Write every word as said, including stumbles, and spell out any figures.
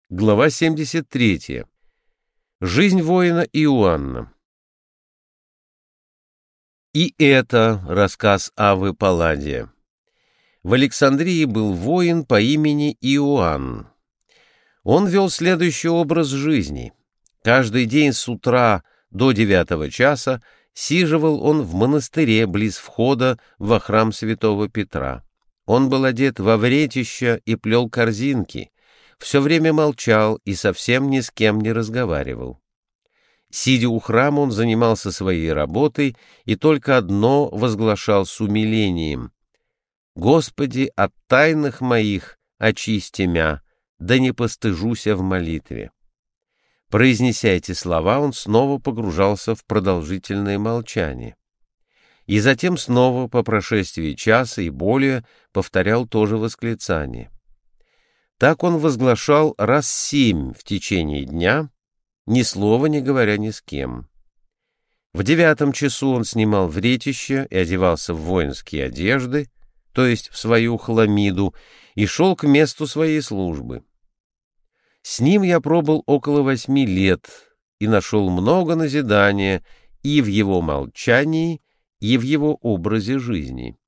Глава семьдесят третья. Жизнь воина Иоанна. И это рассказ Аввы Палладия. В Александрии был воин по имени Иоанн. Он вел следующий образ жизни. Каждый день с утра до девятого часа сиживал он в монастыре близ входа во храм святого Петра. Он был одет во вретища и плел корзинки, все время молчал и совсем ни с кем не разговаривал. Сидя у храма, он занимался своей работой и только одно возглашал с умилением: «Господи, от тайных моих очисти мя, да не постыжуся в молитве». Произнеся эти слова, он снова погружался в продолжительное молчание. И затем снова, по прошествии часа и более, повторял то же восклицание. Так он возглашал раз семь в течение дня, ни слова не говоря ни с кем. В девятом часу он снимал вретище и одевался в воинские одежды, то есть в свою хламиду, и шел к месту своей службы. С ним я пробыл около восьми лет и нашел много назидания и в его молчании, и в его образе жизни.